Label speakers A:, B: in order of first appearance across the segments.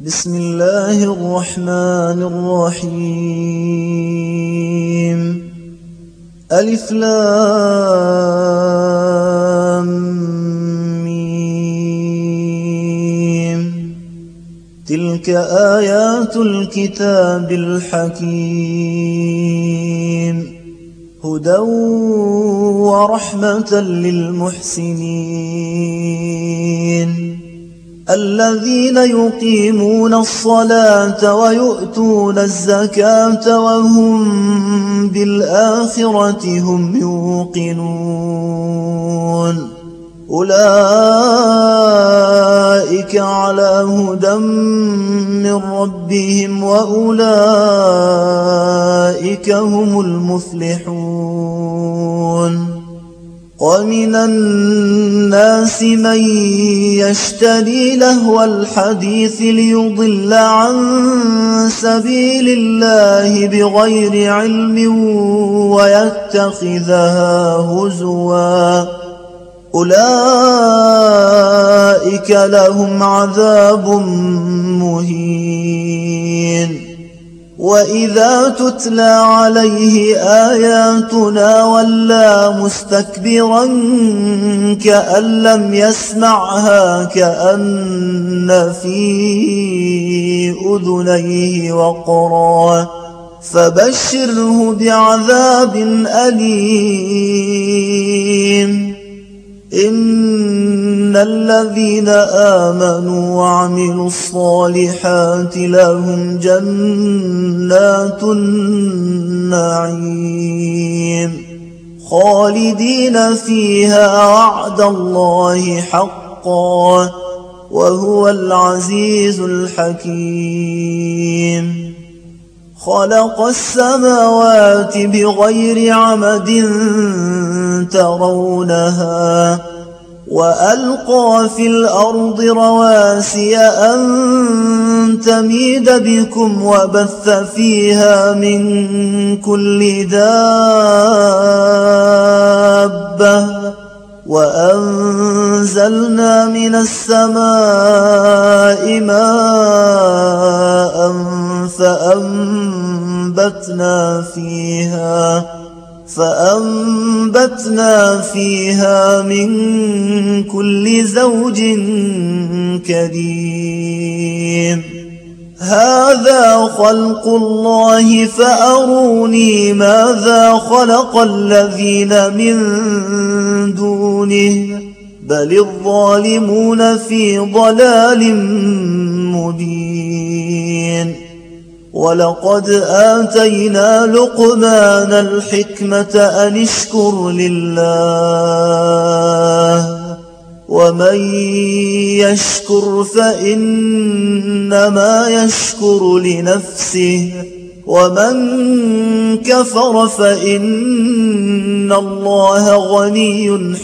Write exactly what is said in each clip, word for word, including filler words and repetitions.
A: بسم الله الرحمن الرحيم. ألف لام ميم. تلك آيات الكتاب الحكيم، هدى ورحمة للمحسنين الذين يقيمون الصلاة ويؤتون الزكاة وهم بالآخرة هم يوقنون. أولئك على هدى من ربهم وأولئك هم المفلحون. ومن الناس من يشتري لهو الحديث ليضل عن سبيل الله بغير علم ويتخذها هزوا، أولئك لهم عذاب مهين. وإذا تتلى عليه آياتنا ولى مستكبرا كأن لم يسمعها كأن في أذنيه وقرا، فبشره بعذاب أليم. إن الذين آمنوا وعملوا الصالحات لهم جنات النعيم خالدين فيها وعد الله حقا، وهو العزيز الحكيم. خلق السماوات بغير عمد ترونها، وألقى في الأرض رواسي أن تميد بكم وبث فيها من كل دابة، وأنزلنا من السماء ماء فأنبتنا فيها فأنبتنا فيها من كل زوج كريم. هذا خلق الله فأروني ماذا خلق الذين من دونه، بل الظالمون في ضلال مبين. ولقد آتينا لقمان الحكمة أن اشكر لله، ومن يشكر فإنما يشكر لنفسه، ومن كفر فإن الله غني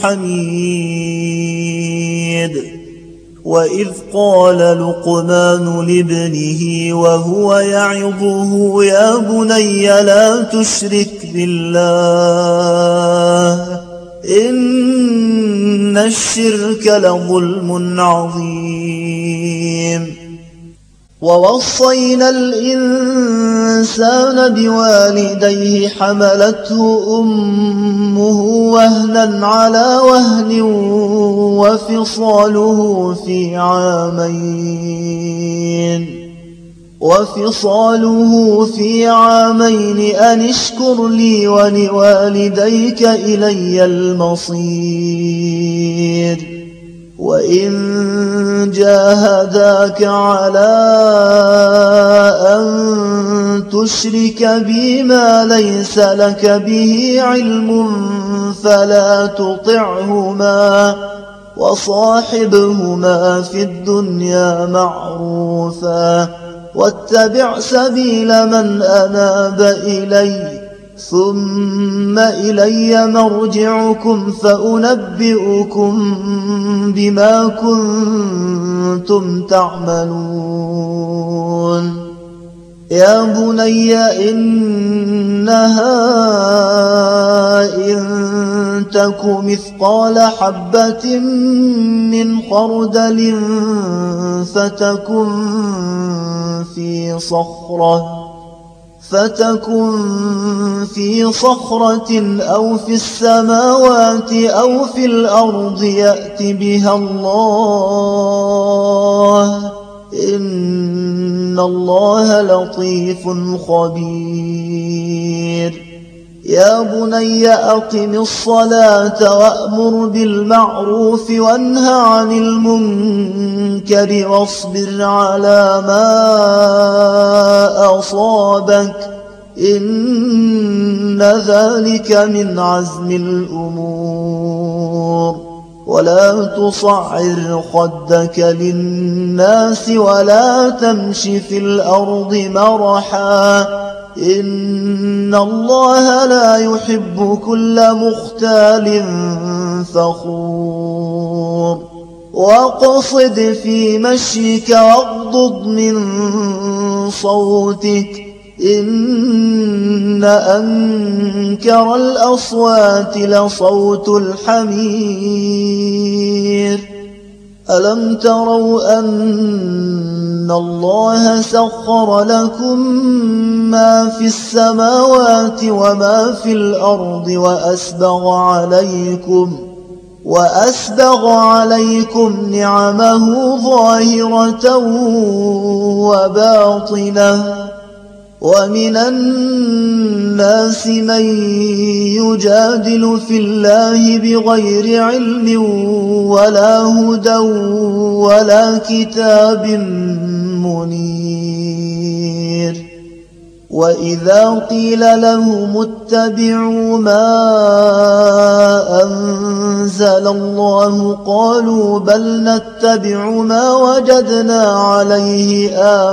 A: حميد. وإذ قال لقمان لابنه وهو يعظه يا بني لا تشرك بالله إن الشرك لظلم عظيم. ووصينا الإنسان بوالديه حملته أمه وهنا على وهن وفصاله في عامين وفصاله في عامين أن اشكر لي ولوالديك إلي المصير. وإن جاهداك على أن تشرك بي ما ليس لك به علم فلا تطعهما، وصاحبهما في الدنيا معروفا، واتبع سبيل من أناب إلي، ثم إلي مرجعكم فأنبئكم بما كنتم تعملون. يا بني إنها إن تك مثقال حبة من خردل فتكن صخرة فتكن في صخرة أو في السماوات أو في الأرض يأت بها الله إن الله لطيف خبير. يا بني أقم الصلاة وأمر بالمعروف وانه عن المنكر واصبر على ما أصابك إن ذلك من عزم الأمور. ولا تصعر خدك للناس ولا تمش في الأرض مرحا إن الله لا يحب كل مختال فخور. واقصد في مشيك واغضض من صوتك إن أنكر الأصوات لصوت الحمير. ألم تروا أن الله سخر لكم ما في السماوات وما في الأرض وأسبغ عليكم وأسبغ عليكم نعمه ظاهرة وباطنة ومن الناس من يجادل في الله بغير علم ولا هدى ولا كتاب منير. وإذا قيل لهم اتبعوا ما أنزل الله قالوا بل نتبع ما وجدنا عليه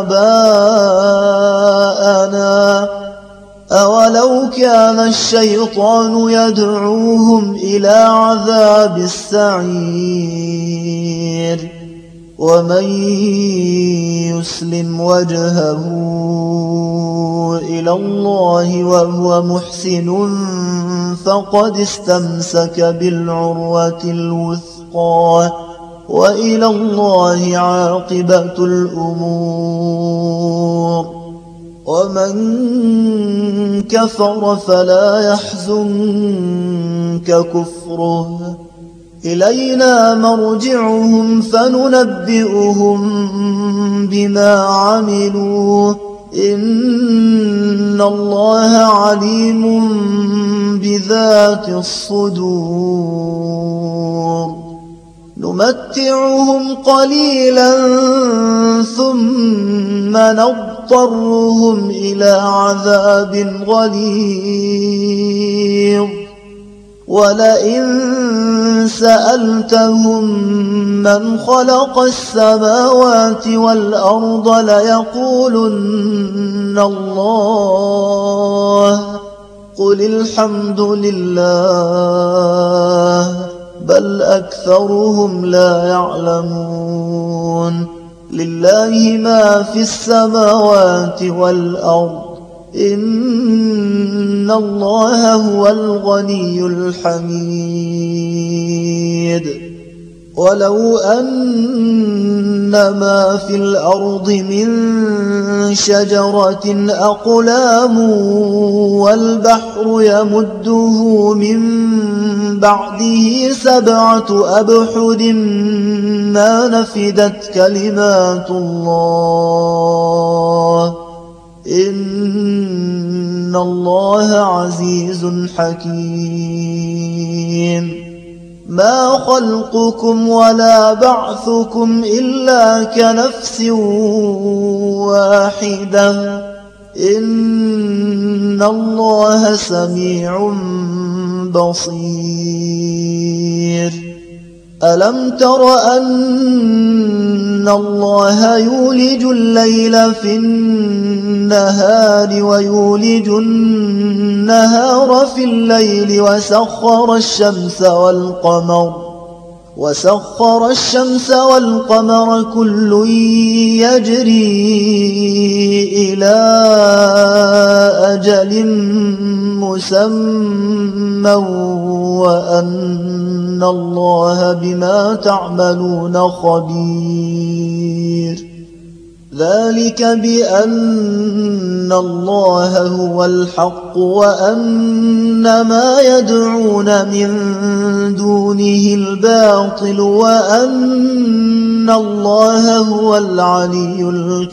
A: آباءنا أولو كان الشيطان يدعوهم إلى عذاب السعير. ومن يسلم وجهه إلى الله وهو محسن فقد استمسك بالعروة الوثقى وإلى الله عاقبة الأمور. ومن كفر فلا يحزنك كفره إلينا مرجعهم فننبئهم بما عملوا إن الله عليم بذات الصدور. نمتعهم قليلا ثم نضطرهم إلى عذاب غليظ ولئن سألتهم من خلق السماوات والأرض ليقولن الله قل الحمد لله بل أكثرهم لا يعلمون. لله ما في السماوات والأرض إن الله هو الغني الحميد. ولو أن ما في الأرض من شجرة أقلام والبحر يمده من بعده سبعة أبحر ما نفدت كلمات الله إن الله عزيز حكيم. ما خلقكم ولا بعثكم إلا كنفس واحدة إن الله سميع بصير. ألم تر أن الله يولج الليل في النهار ويولج النهار في الليل وسخر الشمس والقمر وسخر الشمس والقمر كل يجري إلى أجل مسمى وأن الله بما تعملون خبير. ذلك بأن الله هو الحق وأن ما يدعون من دونه الباطل وأن الله هو العلي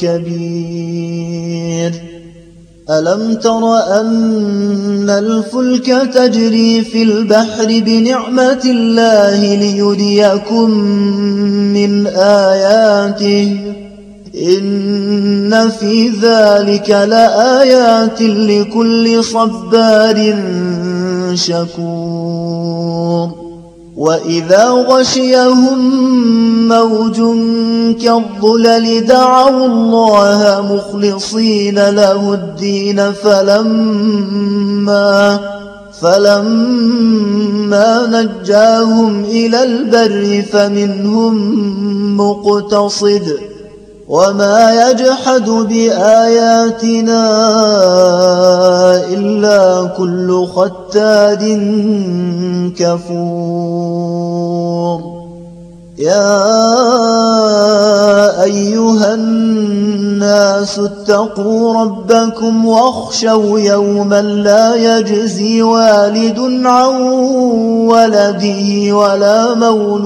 A: الكبير. ألم تر أن الفلك تجري في البحر بنعمة الله ليريكم من آياته إن في ذلك لآيات لكل صبار شكور. وإذا غشيهم موج كالظلل دعوا الله مخلصين له الدين فلما فلما نجاهم إلى البر فمنهم مقتصد وما يجحد بآياتنا إلا كل ختار كفور. يا أيها الناس اتقوا ربكم واخشوا يوما لا يجزي والد عن ولده ولا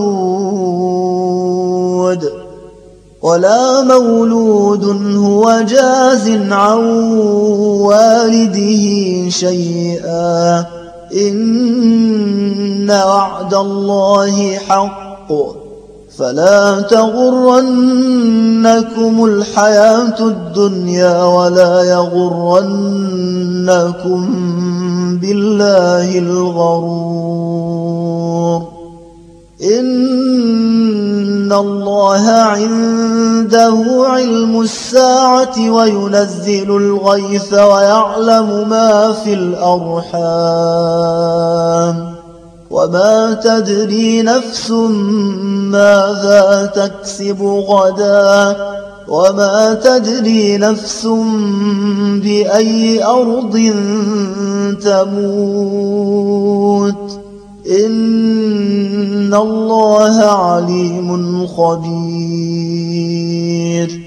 A: مولود ولا مولود هو جاز عن والده شيئا إن وعد الله حق فلا تغرنكم الحياة الدنيا ولا يغرنكم بالله الغرور. إن الله عنده علم الساعة وينزل الغيث ويعلم ما في الأرحام وما تدري نفس ماذا تكسب غدا وما تدري نفس بأي أرض تموت إن الله عليم خبير.